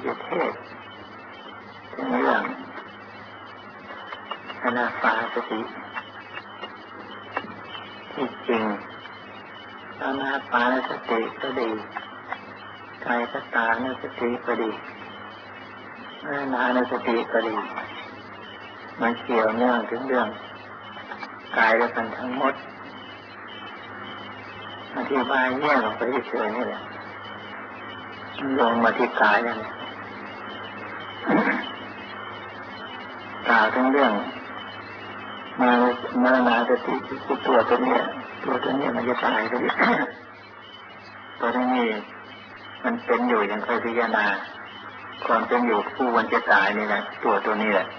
จะเทศถึงเรื่องอนาปานสติที่จริงอนาปานสติก็ดีกายคตานุสติก็ดีอานานุสติก็ดีมันเกี่ยวเนื่องถึงเรื่องกายและกันทั้งหมดอธิบายแยกออกไปเฉยๆนี่แหละลงมาที่กายแล้วเนี่ยกล่าวถึงเรื่องมานาสติคือตัวนี้มันจะตายไปตัวนี้มันเป็นอยู่อย่างเคยพิจารณาความเป็นอยู่ผู้วันจะตายนี่แหละตัวนี้แหละ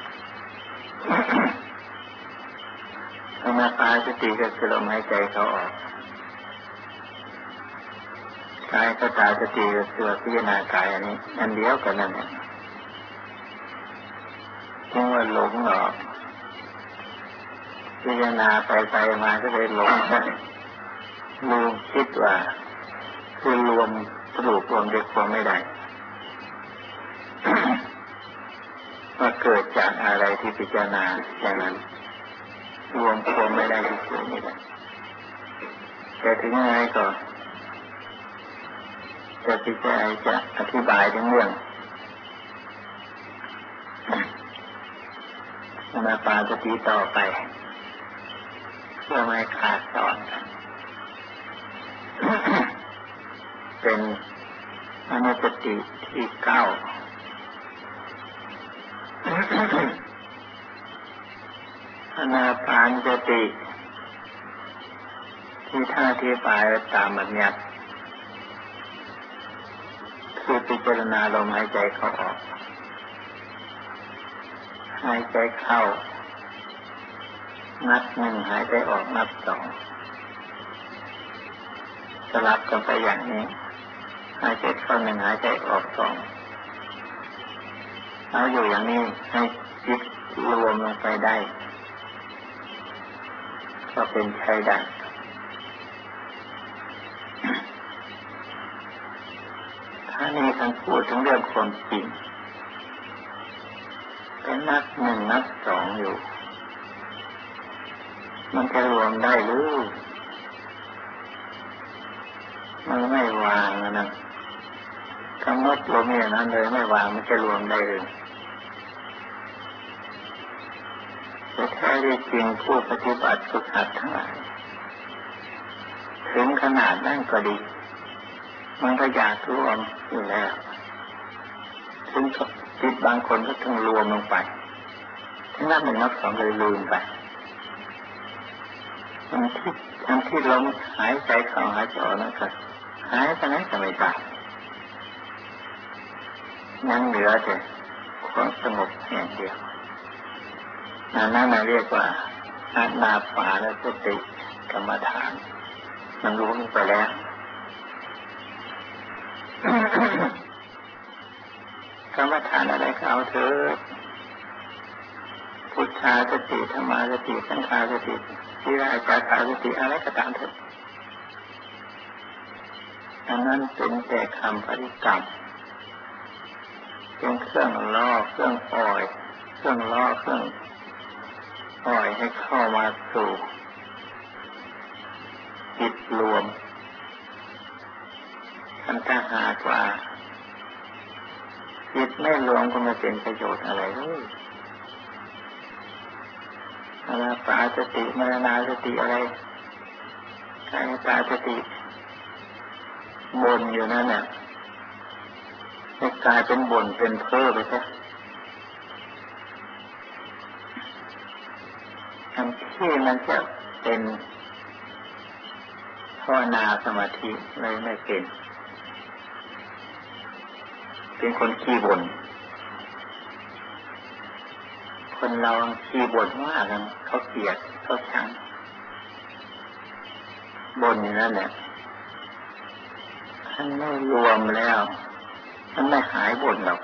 อนาปานสติก็คือลมหายใจเข้าออกกายคตาสติก็คือพิจารณากายอันเดียวกันนั่นแหละจึงว่าหลงหรอกพิจารณาไปมาก็เลยหลงได้ลืมคิดว่าคือรวมสรุปรวมเด็กความไม่ได้ว่าเกิดจากอะไรที่พิจารณาอย่างนั้นรวมความไม่ได้ที่สุดนี่แหละแต่ถึงยังไงก็จะพิจารณาจะอธิบายถึงเรื่องอนาปานสติต่อไปเพื่อไม่ขาดตอนกันเป็นอนุสติที่9อนาปานสติที่ท่าที่ปลายตามบัญญัติคือพิจารณาลมหายใจเข้าออกหายใจเข้านับ1หายใจออกนับ2สลับกันไปอย่างนี้หายใจเข้า1หายใจออก2เอาอยู่อย่างนี้ให้จิตรวมลงไปได้ก็เป็นใช้ได้ถ้านี้ท่านพูดถึงเรื่องความจริงเป็นนับ1นับ2อยู่มันจะรวมได้หรือมันไม่วางนะกำหนดลมอย่างนั้นเลยไม่วางมันจะรวมได้เลยแต่แท้จริงผู้ปฏิบัติฝึกหัดทั้งหลายถึงขนาดนั้นก็ดีมันก็อยากรวมอยู่แล้วถึงจิตบางคนก็ถึงรวมลงไปถึงนับ1นับ2เลยลืมไปอันที่ลมหายใจเข้าหายใจออกนั่นก็หายไปไหนก็ไม่ได้ยังเหลือแต่ความสงบอย่างเดียวนั่นเรียกว่าอานาปานสติกรรมฐานมันรู้ลงไปแล้วกรรมฐานอะไรก็เอาเถอะพุทธาสติธรรมาสติสังฆาสติวิราชาสติอะไรก็ตามเถอะอันนั้นเป็นแต่คำปฏิกรรมเป็นเครื่องล่อเครื่องอ่อยเครื่องล่อเครื่องอ่อยให้เข้ามาสู่จิตรวมอันถ้าหากว่าจิตไม่รวมก็ไม่เป็นประโยชน์อะไรเลยอนาปานสติมรณาสติอะไรกายตาสติบนอยู่นั่นน่ะให้กลายเป็นบ่นเป็นเพ้อไปซะอันที่มันจะเป็นภาวนาสมาธิเลยไม่เป็นคนขี้บ่นคนเราขี้บ่นว่ากันเขาเกลียดเขาชังบ่นอยู่นั่นแหละท่านไม่รวมแล้วมันไม่หายบ่นหรอก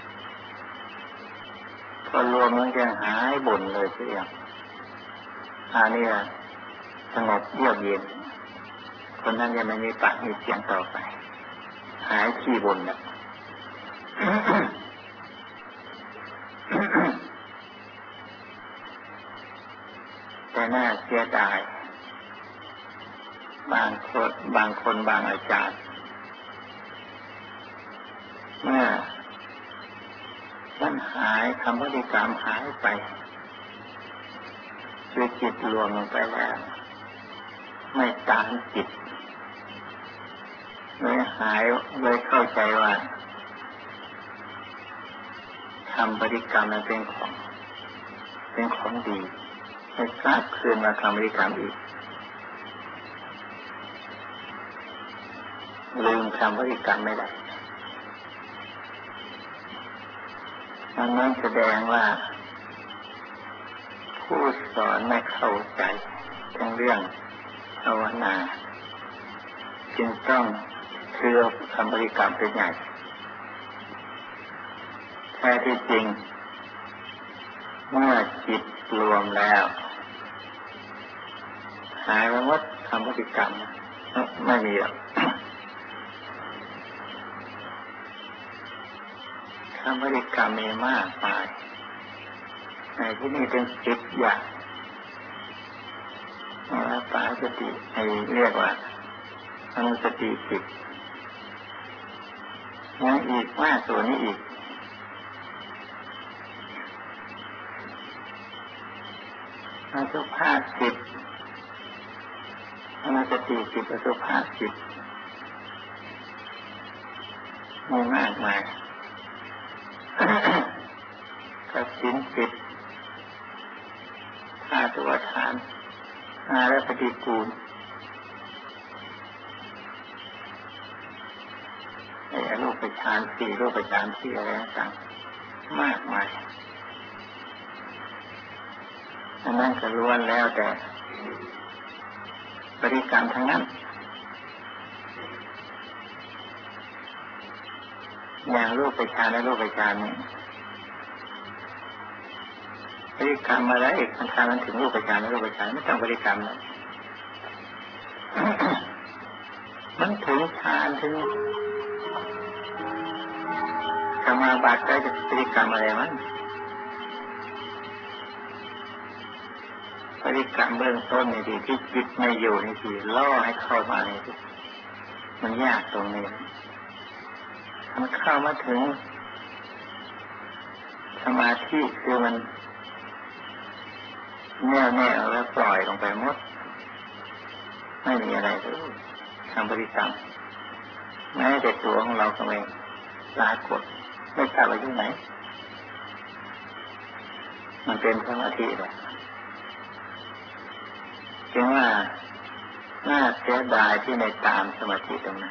พอรวมมันจะหายบ่นเลยเสียอันนี้สงบเยือกเย็นคนนั้นจะไม่มีปากมีเสียงต่อไปหายขี้บ่นแล้วแต่น่าเสียดายบางคนบางอาจารย์เมื่อมันหายคำบริกรรมหายไปคือจิตรวมลงไปแล้วไม่ตามจิตเลยหายเลยเข้าใจว่าคำบริกรรมนั้นเป็นของดีให้กลับคืนมาคำบริกรรมอีกลืมคำบริกรรมไม่ได้นั้นแสดงว่าผู้สอนไม่เข้าใจทั้งเรื่องภาวนาจึงต้องเชื่อคำบริกรรมเป็นใหญ่แท้ที่จริงเมื่อจิตรวมแล้วหายไปหมดคำบริกรรมไม่มีหรอกคำบริกรรมมีมากมายในที่นี้เป็น10 อย่างปาสติให้เรียกว่าอนุสติ10ยังอีกมากตัวนี้อีกอสุภา10อนุสติ10อสุภา10มีมากมายกับศีล10ธาตุฐานและปฏิกูลรูปฌาน4รูปฌาน4อะไรต่างมากมายอันนั้นก็ล้วนแล้วแต่บริกรรมทั้งนั้นอย่างรูปฌานและรูปฌานนี่บริกรรมมาแล้วมันถึงรูปฌานและรูปฌานไม่ต้องบริกรรมแล้วมันถึงฌานถึงสมาบัติได้จะบริกรรมอะไรมั้งบริกรรมเบื้องต้นนี่ที่จิตไม่อยู่นี่ที่ล่อให้เข้ามานี่มันยากตรงนี้มันเข้ามาถึงสมาธิคือมันแน่แล้วปล่อยลงไปหมดไม่มีอะไรเลยทำบริกรรมแม้แต่ตัวของเราก็ไม่ปรากฏไม่ทราบว่าอยู่ไหนมันเป็นสมาธิเลยจึงว่าน่าเสียดายที่ในตามสมาธิตรงนั้น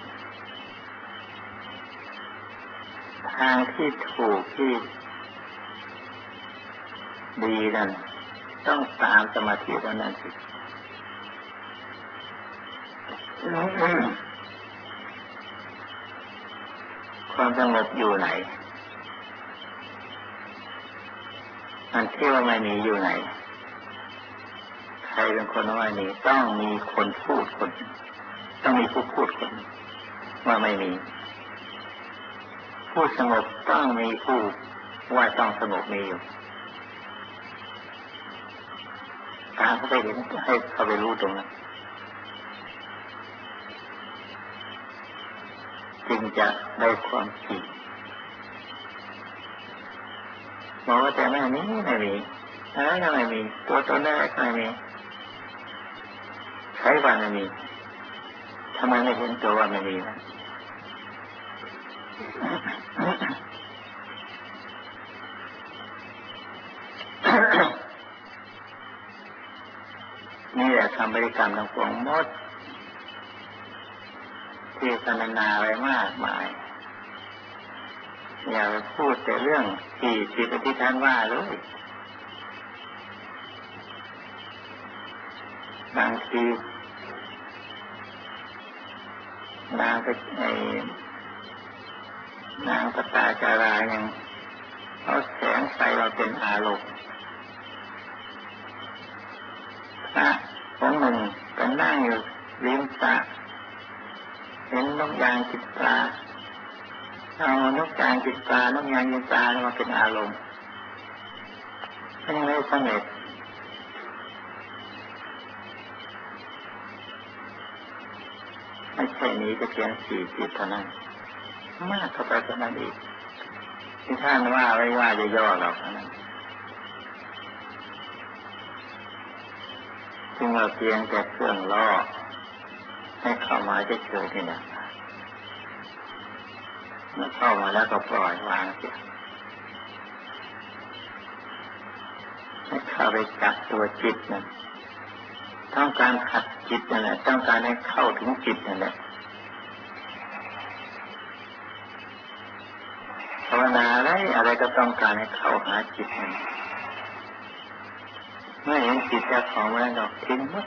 ทางที่ถูกที่ดีนั่นต้องตามสมาธิตรงนั้นสิความสงบอยู่ไหนอันที่ว่าไม่มีอยู่ไหนใครเป็นคนว่ามีต้องมีคนพูดคนต้องมีผู้พูดคนว่าไม่มีผู้สงบต้องมีผู้ว่าต้องสงบมีอยู่ตามเขาไปเห็นให้เขาไปรู้ตรงนั้นจึงจะได้ความจริงบอกว่าแต่แม่นี้ไม่มีอะไรก็ไม่มีตัวตนอะไรก็ไม่มีใช้ว่าไม่มีทำไมไม่เห็นตัวว่าไม่มีนะนี่แหละคำบริกรรมทั้งปวงหมดที่พรรณนาไว้มากมายอย่าไปพูดแต่เรื่องที่ปฏิทานว่าเลยบางทีนางปตาจารายังเอาแสงไฟเราเป็นอารมณ์พระองค์หนึ่งก็นั่งอยู่ริมสระเห็นนกยางจิตปลาเอานกจางกินปลานกยางกินปลามาเป็นอารมณ์ยังไม่สำเร็จไม่ใช่นี้จะเพียง4 จิตเท่านั้นมากเข้าไปกว่านั้นอีกที่ท่านว่าไว้ว่าจะย่อเราเท่านั้นจึงเราเพียงแต่เครื่องล่อให้เข้ามาเฉยๆนี่นะเมื่อเข้ามาแล้วก็ปล่อยวางเสียให้เข้าไปจับตัวจิตนั่นต้องการขัดจิตนั่นแหละต้องการให้เข้าถึงจิตนั่นแหละภาวนาอะไรก็ต้องการให้เข้าหาจิตนั่นเมื่อเห็นจิตเจ้าของแล้วก็ทิ้งหมด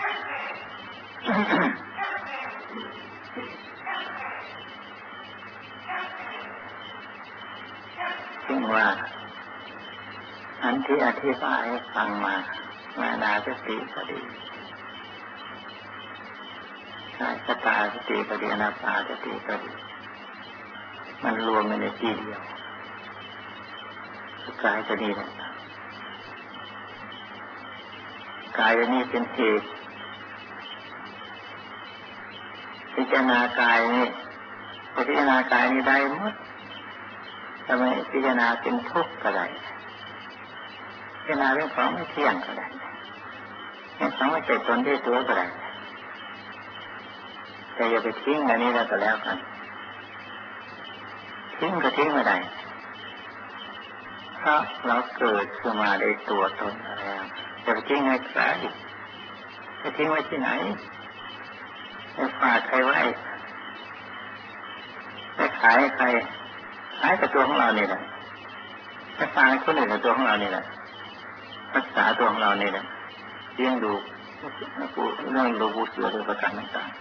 ซึ่งว่าอันที่อธิบายให้ฟังมานาสติก็ดีกายสตาสติก็ดีอนาปานสติก็ดีมันรวมในที่เดียวกายก็ดีนะกายนี้เป็นเหตุพิจารณากายนี้พิจารณากายนี้ได้หมดทำไมพิจารณาเป็นทุกข์ก็ได้พิจารณาเรื่องของไม่เที่ยงก็ได้เรื่องของไม่ใช่ตนที่ตัวก็ได้แต่อย่าไปทิ้งอันนี้แล้วก็แล้วกันทิ้งก็ทิ้งไม่ได้เพราะเราเกิดขึ้นมาในตัวตนแล้วจะไปทิ้งให้ใครจะทิ้งไว้ที่ไหนจะฝากใครไว้จะขายใครขายกับตัวของเราเนี่ยแหละจะฝากคนอื่นกับตัวของเราเนี่ยแหละรักษาตัวของเราเนี่ยแหละเลี้ยงดูเรื่องดูบูเสือโดยประการต่าง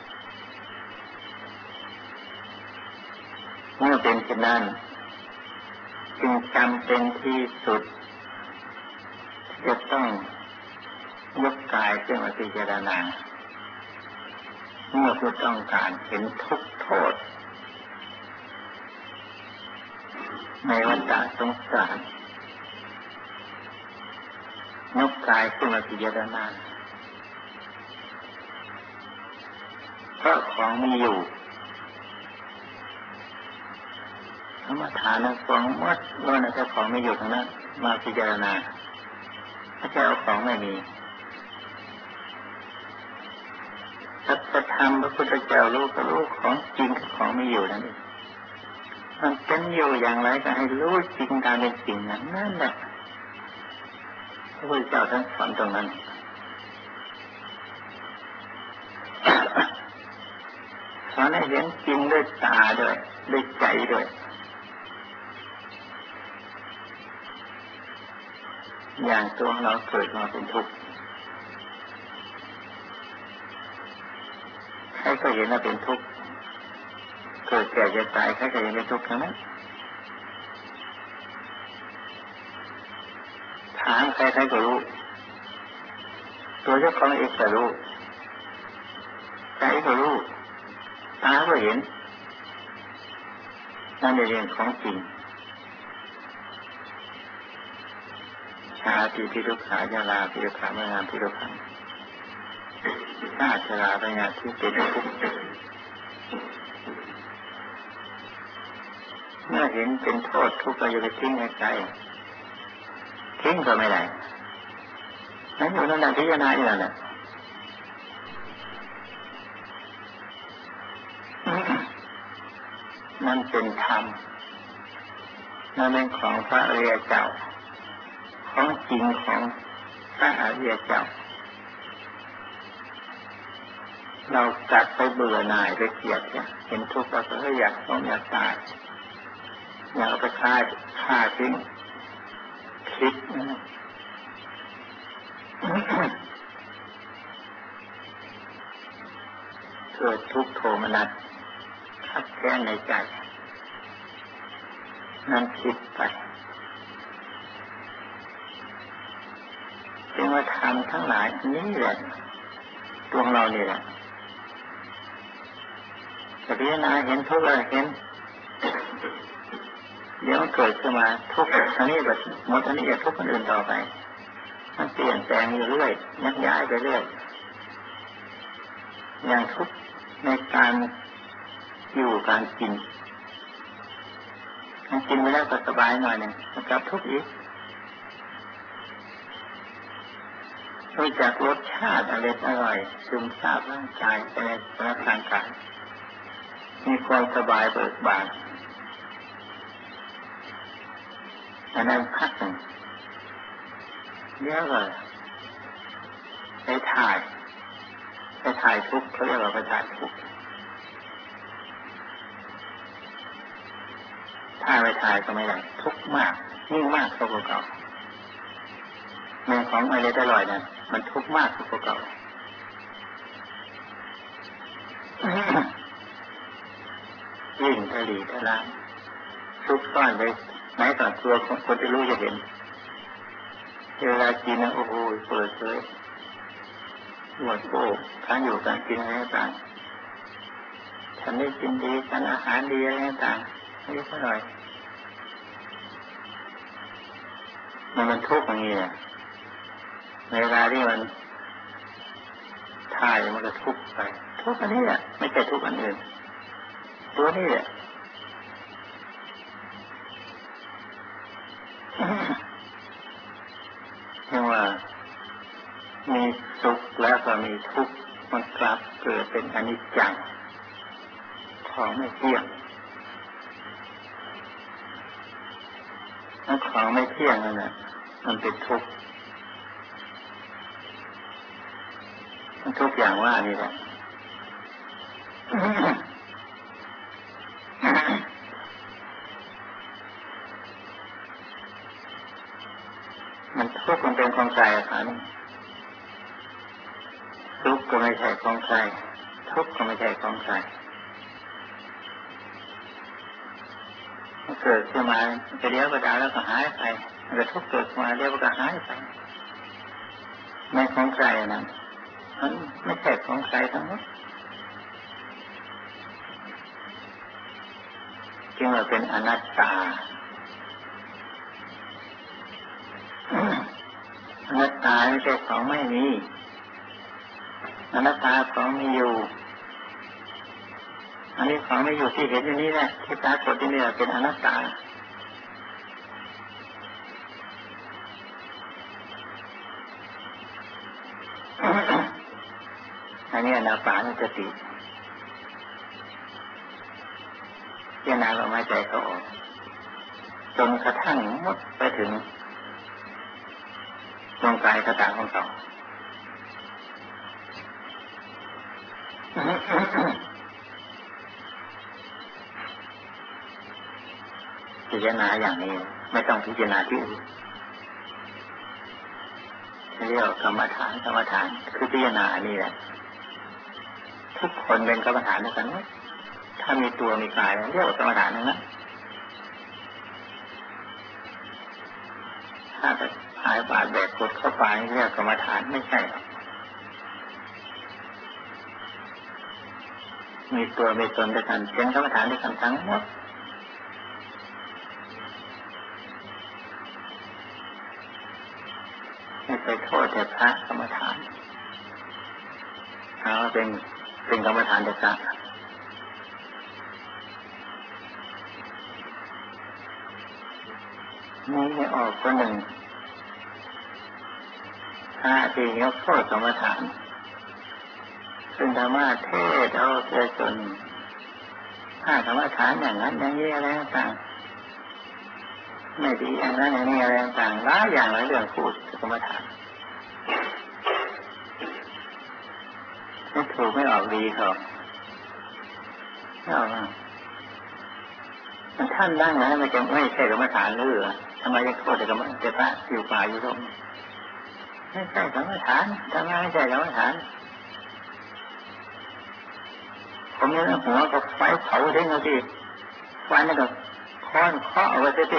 ๆเมื่อเป็นเช่นนั้นจึงจำเป็นที่สุดจะต้องยกกายขึ้นมาพิจารณาเมื่อผู้ต้องการเห็นทุกข์โทษในวัฏสงสารยกกายขึ้นมาพิจารณาเพราะของมีอยู่ธรรมฐานของมัดล้วนแต่ของไม่อยู่ทั้งนั้นมาพิจารณาถ้าจะเอาของไม่มีสัจธรรมพระพุทธเจ้ารู้ก็รู้ของจริงกับของไม่อยู่นั่นเองมันเป็นอยู่อย่างไรก็ให้รู้จริงตามเป็นจริงนั่นแหละพระพุทธเจ้าท่านสอนตรงนั้นสอนให้เห็นจริงด้วยตาด้วยด้วยใจด้วยอย่างตัวเราเกิดมาเป็นทุกข์ใครก็เห็นว่าเป็นทุกข์เกิดแก่เจ็บตายใครก็เห็นเป็นทุกข์ทั้งนั้นถามใครก็รู้ตัวเจ้าของเองก็รู้ใจก็รู้ตาก็เห็นนั่นเป็นเรื่องของจริงชาติพิทุกขาญาลาพิทุกขาเมื่องามพิทุกขังชาติชราปัญญาที่เป็นทุกข์เมื่อเห็นเป็นโทษทุกข์ก็อย่าไปทิ้งให้ไกลทิ้งก็ไม่ได้นั่นอยู่นั่นแหละพิจารณาอยู่นั่นแหละนั่นเป็นธรรมนั่นเป็นของพระอริยเจ้าของจริงของพระอริยเจ้าเราจัดไปเบื่อหน่ายไปเกลียดเห็นทุกข์เราก็อยากต้องอยากตายอยากเอาไปฆ่าทิ้งคิดเกิดทุกข์โทมนัสขัดแย้งในใจนั่นคิดไปจึงว่าธรรมทั้งหลายนี้แหละตัวเรานี่แหละจะพิจารณาเห็นทุกข์อะไรเห็นเดี๋ยวมันเกิดขึ้นมาทุกข์อันนี้แบบหมดอันนี้จะทุกข์คนอื่นต่อไปมันเปลี่ยนแปลงอยู่เรื่อยยักย้ายไปเรื่อยอย่างทุกข์ในการอยู่การกินกินไปแล้วก็สบายหน่อยหนึ่งมันกลับทุกข์อีกรู้จักรสชาติอร่อยซึมซาบร่างกายไปในร่างกายมีความสบายเบิกบานอันนั้นพักหนึ่งเยอะเลยไปถ่ายทุกข์เขาเรียกว่าไปถ่ายทุกข์ถ้าไปถ่ายก็ไม่ได้ทุกข์มากยิ่งมากกว่าเก่าเมื่อของอะไรอร่อยนั้นมันทุกข์มากกว่าเก่ายิ่งทะลีทะลายซุกซ่อนไว้ไหนต่อตัวของคนที่รู้จะเห็นเวลากินนะโอ้โหเปิดเลยหมดโอ้การอยู่การกินอะไรต่างฉันได้กินดีฉันอาหารดีอะไรต่างนี่ก็หน่อยมันทุกข์อย่างนี้เนี่ยเวลาที่มันถ่ายมันก็ทุกข์ไปทุกข์อันนี้แหละไม่ใช่ทุกข์อันอื่นตัวนี้แหละเรียกว่ามีสุขแล้วก็มีทุกข์มันกลับเกิดเป็นอนิจจังของไม่เที่ยงแล้วของไม่เที่ยงนั่นแหละมันเป็นทุกข์มันทุกอย่างว่านี่แหละมันทุกข์มันเป็นของใจค่ะทุกข์ก็ไม่ใช่ของใจทุกข์ก็ไม่ใช่ของใจมันเกิดขึ้นมาจะเดี๋ยวก็ดาวแล้วก็หายไปมันทุกข์เกิดมาเดี๋ยวก็หายไปไม่ของใจนั้นมันไม่ใช่ของใจทั้งหมดจึงว่าเป็นอนัตตาอนัตตาไม่ใช่ของไม่มีอนัตตาของมีอยู่อันนี้ของไม่อยู่ที่เห็นอยู่นี้แหละที่ปรากฏที่นี่เป็นอนัตตาอันนี้อนาปานสติพิจารณาลมหายใจเข้าออกจนกระทั่งหมดไปถึงดวงกายกระต่างของเราพิจารณาอย่างนี้ไม่ต้องพิจารณาที่อื่นเรียกกรรมฐานคือพิจารณาอันนี้แหละทุกคนเป็นกรรมฐานด้วยกันถ้ามีตัวมีกายเรียกว่ากรรมฐานนั่นนะถ้าจะหายบาดแบกกดเข้าไปเรียกกรรมฐานไม่ใช่มีตัวมีตนด้วยกันเป็นกรรมฐานด้วยกันทั้งหมดไม่ไปโทษแต่พระกรรมฐานเขาเป็นกรรมฐานแต่พระนี่ไม่ออกก็หนึ่งพระที่ยกโทษกรรมฐานซึ่งธรรมะเทศเอาเสียจนถ้ากรรมฐานอย่างนั้นอย่างนี้อะไรต่างไม่ดีอย่างนั้นอย่างนี้อะไรต่างหลายอย่างหลายเรื่องพูดกรรมฐานไม่ถูกไม่ออกดีเขามันท่านนั่งนะมันจะไม่ใช่กรรมฐานหรือทำไมยังโทษแต่กรรมแต่พระอยู่ป่าอยู่ตรงไม่ใช่กรรมฐานทำไมไม่ใช่กรรมฐานผมเนี่ยหัวกับไฟเผาทิ้งเอาสิไฟนั่นก็ค้อนเคาะเอาไว้สิ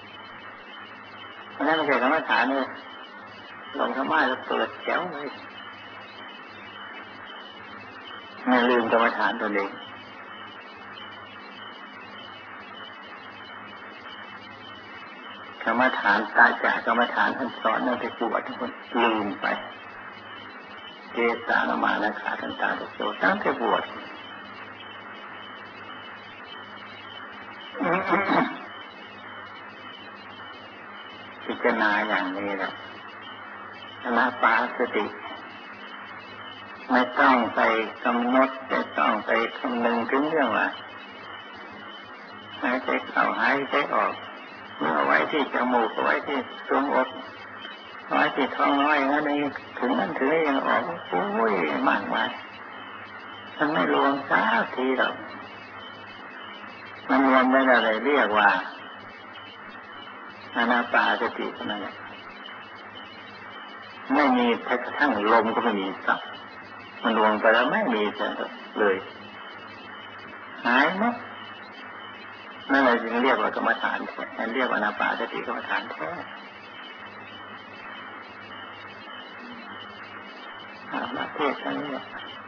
นั่นไม่ใช่กรรมฐานเลยลงธรรมะแล้วเปิดแจ๋วเลยไม่ลืมกรรมฐานตัวเองกรรมฐานตายจากกรรมฐานท่านสอนนั่นไปปวดทุกคนลืมไปเจตนามานะขาทันตาตุโสตั้งแต่บวชพิจารณาอย่างนี้แหละอนาปานสติไม่ต้องไปกำหนดไม่ต้องไปคำนึงถึงเรื่องว่าหายใจเข้าหายใจออกเมื่อไว้ที่จมูกไว้ที่ทรวงอกไว้ที่ท้องน้อยนั่นเองถึงนั้นถึงยังออกโอ้ยมากมายมันไม่รวมสักทีหรอกมันรวมไม่ได้เลยเรียกว่าอานาปานสตินั่นแหละไม่มีแม้กระทั่งลมก็ไม่มีสักมันรวมไปแล้วไม่มีเลยหายไหมนั่นเลยจึงเรียกว่ากรรมฐานแท้เรียกว่าอานาปานสติกรรมฐานแท้มาเทศน์นี้